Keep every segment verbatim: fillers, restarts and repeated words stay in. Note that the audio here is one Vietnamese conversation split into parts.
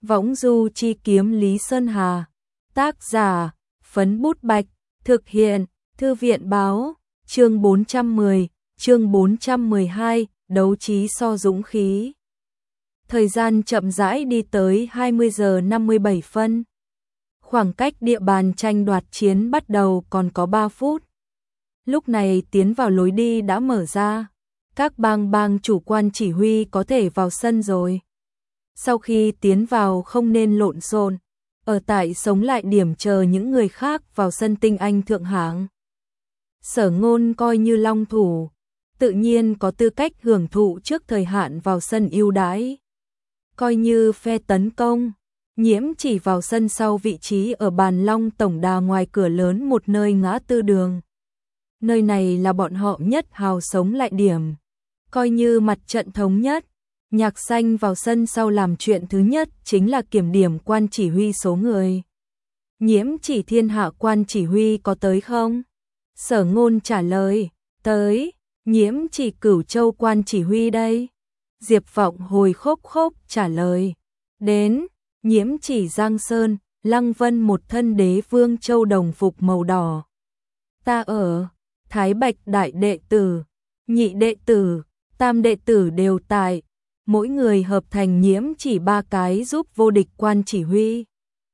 Võng du chi kiếm Lý Sơn Hà. Tác giả, Phấn Bút Bạch. Thực hiện, Thư viện báo. Chương bốn trăm mười, chương bốn trăm mười hai, đấu trí so dũng khí. Thời gian chậm rãi đi tới hai mươi giờ năm mươi bảy phân. Khoảng cách địa bàn tranh đoạt chiến bắt đầu còn có ba phút. Lúc này tiến vào lối đi đã mở ra. Các bang bang chủ quan chỉ huy có thể vào sân rồi. Sau khi tiến vào không nên lộn xộn, ở tại sống lại điểm chờ những người khác vào sân tinh anh thượng hạng. Sở Ngôn coi như long thủ, tự nhiên có tư cách hưởng thụ trước thời hạn vào sân ưu đãi. Coi như phe tấn công, Nhiễm chỉ vào sân sau vị trí ở bàn long tổng đà ngoài cửa lớn một nơi ngã tư đường. Nơi này là bọn họ nhất hào sống lại điểm. Coi như mặt trận thống nhất, Nhạc Xanh vào sân sau làm chuyện thứ nhất chính là kiểm điểm quan chỉ huy số người. Nhiễm chỉ thiên hạ quan chỉ huy có tới không? Sở Ngôn trả lời, tới. Nhiễm chỉ Cửu Châu quan chỉ huy đây. Diệp Vọng hồi khốc khốc trả lời, đến. Nhiễm chỉ Giang Sơn, Lăng Vân một thân đế vương châu đồng phục màu đỏ. Ta ở. Thái Bạch đại đệ tử, nhị đệ tử, tam đệ tử đều tại. Mỗi người hợp thành nhiễm chỉ ba cái giúp vô địch quan chỉ huy.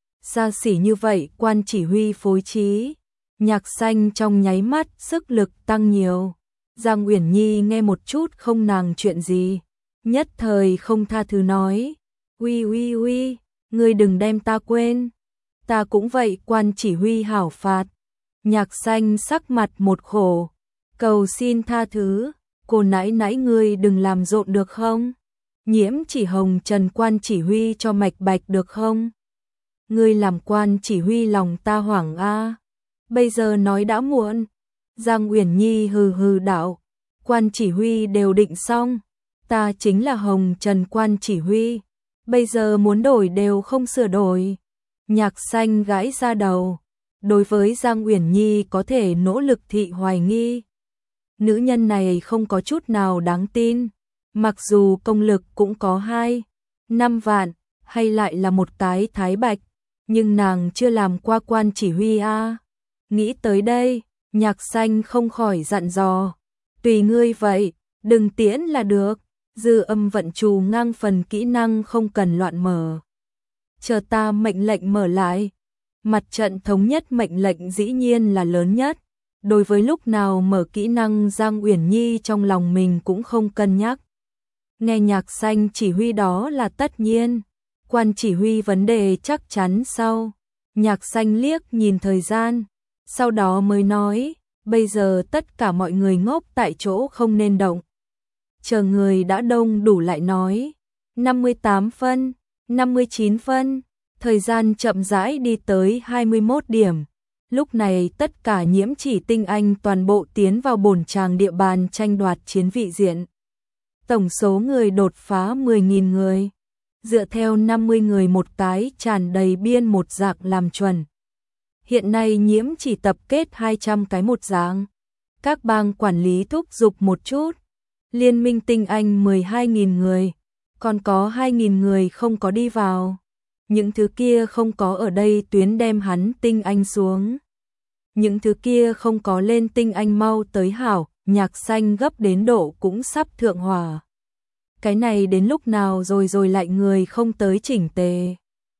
Xa xỉ như vậy quan chỉ huy phối trí. Nhạc Xanh trong nháy mắt sức lực tăng nhiều. Giang Uyển Nhi nghe một chút không nàng chuyện gì. Nhất thời không tha thứ nói. Uy uy uy, ngươi đừng đem ta quên. Ta cũng vậy quan chỉ huy hảo phạt. Nhạc Xanh sắc mặt một khổ. Cầu xin tha thứ, cô nãy nãy ngươi đừng làm rộn được không? Nhiễm chỉ hồng trần quan chỉ huy cho mạch bạch được không? Ngươi làm quan chỉ huy lòng ta hoảng a. Bây giờ nói đã muộn. Giang Uyển Nhi hừ hừ đạo. Quan chỉ huy đều định xong. Ta chính là hồng trần quan chỉ huy. Bây giờ muốn đổi đều không sửa đổi. Nhạc Xanh gãi ra đầu. Đối với Giang Uyển Nhi có thể nỗ lực thị hoài nghi. Nữ nhân này không có chút nào đáng tin. Mặc dù công lực cũng có hai, năm vạn, hay lại là một cái Thái Bạch, nhưng nàng chưa làm qua quan chỉ huy a. À. Nghĩ tới đây, Nhạc Xanh không khỏi dặn dò. Tùy ngươi vậy, đừng tiễn là được. Dư âm vận trù ngang phần kỹ năng không cần loạn mở. Chờ ta mệnh lệnh mở lại. Mặt trận thống nhất mệnh lệnh dĩ nhiên là lớn nhất. Đối với lúc nào mở kỹ năng Giang Uyển Nhi trong lòng mình cũng không cân nhắc. Nghe Nhạc Xanh chỉ huy đó là tất nhiên. Quan chỉ huy vấn đề chắc chắn sau. Nhạc Xanh liếc nhìn thời gian. Sau đó mới nói, bây giờ tất cả mọi người ngốc tại chỗ không nên động. Chờ người đã đông đủ lại nói. năm mươi tám phân, năm mươi chín phân. Thời gian chậm rãi đi tới hai mươi mốt điểm. Lúc này tất cả nhiễm chỉ tinh anh toàn bộ tiến vào bổn tràng địa bàn tranh đoạt chiến vị diện. Tổng số người đột phá mười nghìn người. Dựa theo năm mươi người một cái tràn đầy biên một dạng làm chuẩn. Hiện nay nhiễm chỉ tập kết hai trăm cái một dạng. Các bang quản lý thúc giục một chút. Liên minh tinh anh mười hai nghìn người. Còn có hai nghìn người không có đi vào. Những thứ kia không có ở đây tuyến đem hắn tinh anh xuống. Những thứ kia không có lên tinh anh mau tới hảo, Nhạc Xanh gấp đến độ cũng sắp thượng hỏa. Cái này đến lúc nào rồi rồi lại người không tới chỉnh tề.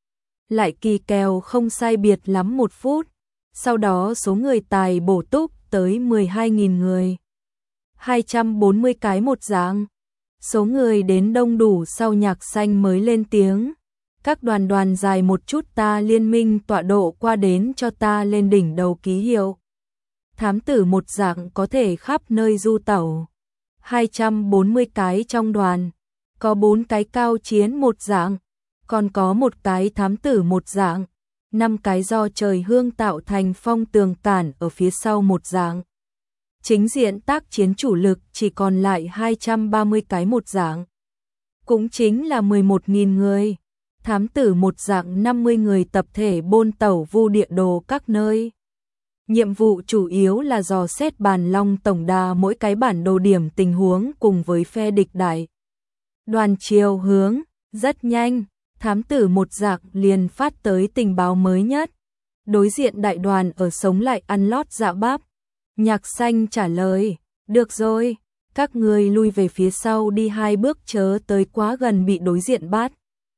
Lại kỳ kèo không sai biệt lắm một phút. Sau đó số người tài bổ túc tới mười hai nghìn người. hai trăm bốn mươi cái một dạng. Số người đến đông đủ sau Nhạc Xanh mới lên tiếng. Các đoàn đoàn dài một chút ta liên minh tọa độ qua đến cho ta lên đỉnh đầu ký hiệu. Thám tử một dạng có thể khắp nơi du tẩu. hai trăm bốn mươi cái trong đoàn. Có bốn cái cao chiến một dạng. Còn có một cái thám tử một dạng. năm cái do trời hương tạo thành phong tường cản ở phía sau một dạng. Chính diện tác chiến chủ lực chỉ còn lại hai trăm ba mươi cái một dạng. Cũng chính là mười một nghìn người. Thám tử một dạng năm mươi người tập thể bôn tẩu vu địa đồ các nơi. Nhiệm vụ chủ yếu là dò xét bàn long tổng đà mỗi cái bản đồ điểm tình huống cùng với phe địch đại. Đoàn chiều hướng, rất nhanh, Thám tử một giặc liền phát tới tình báo mới nhất. Đối diện đại đoàn ở sống lại ăn lót dạ bắp. Nhạc Xanh trả lời, được rồi, các ngươi lui về phía sau đi hai bước chớ tới quá gần bị đối diện bắt.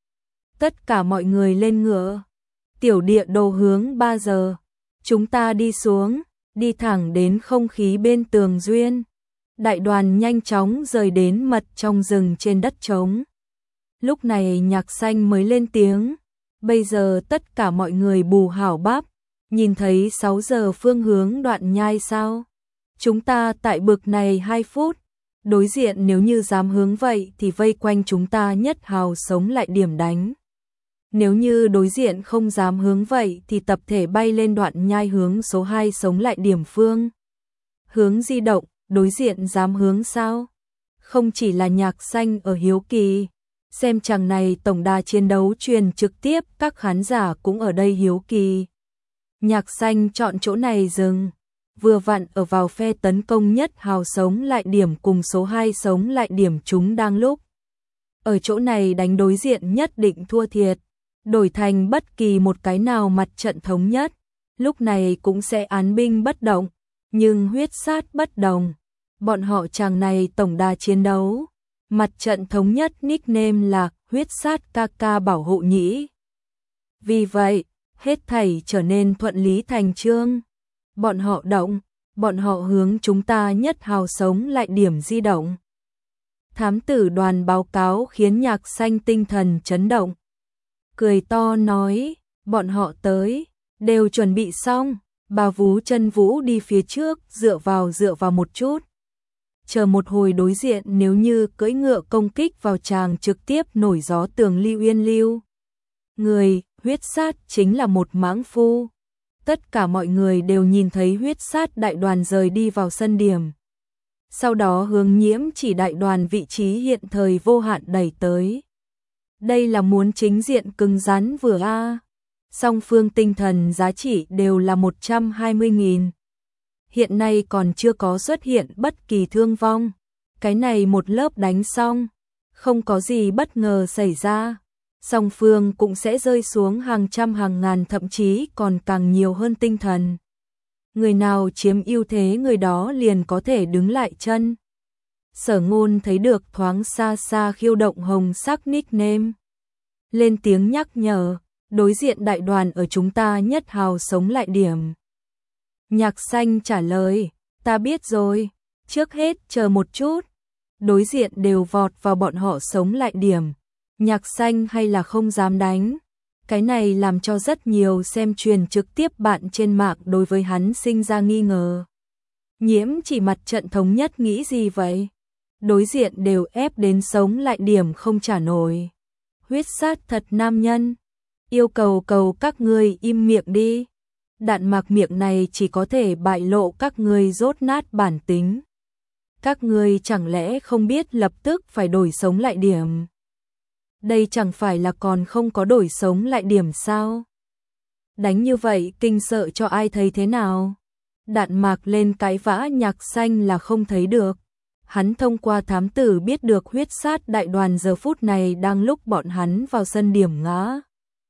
Tất cả mọi người lên ngựa. Tiểu địa đồ hướng ba giờ. Chúng ta đi xuống, đi thẳng đến không khí bên tường duyên. Đại đoàn nhanh chóng rời đến mật trong rừng trên đất trống. Lúc này Nhạc Xanh mới lên tiếng. Bây giờ tất cả mọi người bù hảo bắp. Nhìn thấy sáu giờ phương hướng Đoạn Nhai sao? Chúng ta tại bực này hai phút. Đối diện nếu như dám hướng vậy thì vây quanh chúng ta nhất hào sống lại điểm đánh. Nếu như đối diện không dám hướng vậy thì tập thể bay lên Đoạn Nhai hướng số hai sống lại điểm phương. Hướng di động, đối diện dám hướng sao? Không chỉ là Nhạc Xanh ở hiếu kỳ. Xem chàng này tổng đà chiến đấu truyền trực tiếp, các khán giả cũng ở đây hiếu kỳ. Nhạc Xanh chọn chỗ này dừng. Vừa vặn ở vào phe tấn công nhất hào sống lại điểm cùng số hai sống lại điểm chúng đang lúc. Ở chỗ này đánh đối diện nhất định thua thiệt. Đổi thành bất kỳ một cái nào mặt trận thống nhất. Lúc này cũng sẽ án binh bất động. Nhưng huyết sát bất đồng. Bọn họ chàng này tổng đà chiến đấu. Mặt trận thống nhất nickname là huyết sát ca ca bảo hộ nhĩ. Vì vậy, hết thảy trở nên thuận lý thành chương. Bọn họ động, bọn họ hướng chúng ta nhất hào sống lại điểm di động. Thám tử đoàn báo cáo khiến Nhạc Xanh tinh thần chấn động. Cười to nói, bọn họ tới, đều chuẩn bị xong, bà vú chân vũ đi phía trước, dựa vào dựa vào một chút. Chờ một hồi đối diện nếu như cưỡi ngựa công kích vào chàng trực tiếp nổi gió tường lưu yên lưu. Người, huyết sát chính là một mãng phu. Tất cả mọi người đều nhìn thấy huyết sát đại đoàn rời đi vào sân điểm. Sau đó hướng Nhiễm chỉ đại đoàn vị trí hiện thời vô hạn đẩy tới. Đây là muốn chính diện cứng rắn vừa a. Song phương tinh thần giá trị đều là một trăm hai mươi nghìn. Hiện nay còn chưa có xuất hiện bất kỳ thương vong. Cái này một lớp đánh xong, không có gì bất ngờ xảy ra. Song phương cũng sẽ rơi xuống hàng trăm hàng ngàn thậm chí còn càng nhiều hơn tinh thần. Người nào chiếm ưu thế người đó liền có thể đứng lại chân. Sở Ngôn thấy được thoáng xa xa khiêu động hồng sắc nickname. Lên tiếng nhắc nhở, đối diện đại đoàn ở chúng ta nhất hào sống lại điểm. Nhạc Xanh trả lời, ta biết rồi, trước hết chờ một chút. Đối diện đều vọt vào bọn họ sống lại điểm. Nhạc Xanh hay là không dám đánh. Cái này làm cho rất nhiều xem truyền trực tiếp bạn trên mạng đối với hắn sinh ra nghi ngờ. Nhiễm chỉ mặt trận thống nhất nghĩ gì vậy? Đối diện đều ép đến sống lại điểm không trả nổi. Huyết sát thật nam nhân. Yêu cầu cầu các ngươi im miệng đi. Đạn mạc miệng này chỉ có thể bại lộ các ngươi rốt nát bản tính. Các ngươi chẳng lẽ không biết lập tức phải đổi sống lại điểm? Đây chẳng phải là còn không có đổi sống lại điểm sao? Đánh như vậy kinh sợ cho ai thấy thế nào? Đạn mạc lên cái vã Nhạc Xanh là không thấy được. Hắn thông qua thám tử biết được huyết sát đại đoàn giờ phút này đang lúc bọn hắn vào sân điểm ngã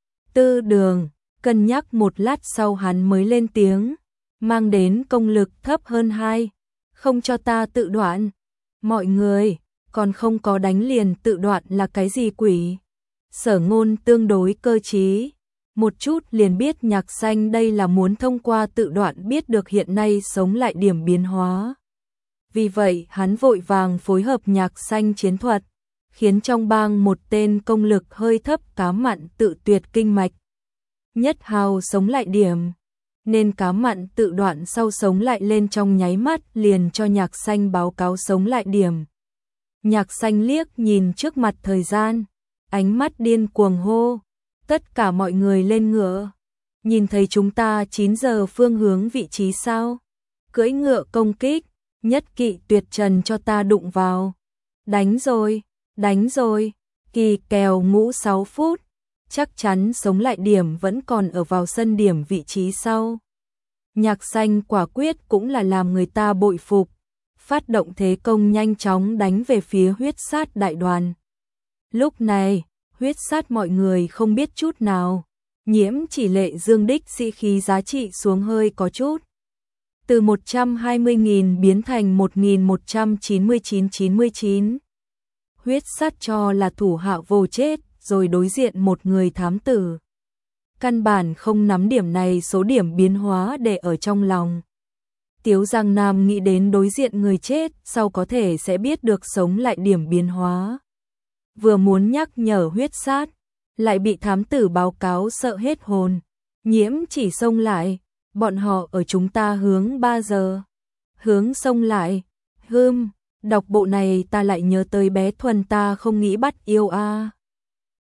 tư đường. Cân nhắc một lát sau hắn mới lên tiếng. Mang đến công lực thấp hơn hai. Không cho ta tự đoạn. Mọi người, còn không có đánh liền tự đoạn là cái gì quỷ? Sở Ngôn tương đối cơ trí. Một chút liền biết Nhạc Xanh đây là muốn thông qua tự đoạn biết được hiện nay sống lại điểm biến hóa. Vì vậy hắn vội vàng phối hợp Nhạc Xanh chiến thuật. Khiến trong bang một tên công lực hơi thấp cá mặn tự tuyệt kinh mạch. Nhất hào sống lại điểm. Nên cá mặn tự đoạn sau sống lại lên trong nháy mắt liền cho Nhạc Xanh báo cáo sống lại điểm. Nhạc Xanh liếc nhìn trước mặt thời gian. Ánh mắt điên cuồng hô. Tất cả mọi người lên ngựa. Nhìn thấy chúng ta chín giờ phương hướng vị trí sao? Cưỡi ngựa công kích. Nhất kỵ tuyệt trần cho ta đụng vào. Đánh rồi, đánh rồi. Kỳ kèo ngũ sáu phút. Chắc chắn sống lại điểm vẫn còn ở vào sân điểm vị trí sau. Nhạc Xanh quả quyết cũng là làm người ta bội phục. Phát động thế công nhanh chóng đánh về phía huyết sát đại đoàn. Lúc này, huyết sát mọi người không biết chút nào. Nhiễm chỉ lệ dương đích sĩ khí giá trị xuống hơi có chút. Từ một trăm hai mươi nghìn biến thành một nghìn một trăm chín mươi chín chín mươi chín. Huyết sát cho là thủ hạ vô chết, rồi đối diện một người thám tử. Căn bản không nắm điểm này số điểm biến hóa để ở trong lòng. Tiếu Giang Nam nghĩ đến đối diện người chết, sau có thể sẽ biết được sống lại điểm biến hóa. Vừa muốn nhắc nhở huyết sát, lại bị thám tử báo cáo sợ hết hồn. Nhiễm chỉ xông lại, bọn họ ở chúng ta hướng ba giờ. Hướng xông lại, hưm, đọc bộ này ta lại nhớ tới bé Thuần ta không nghĩ bắt yêu a.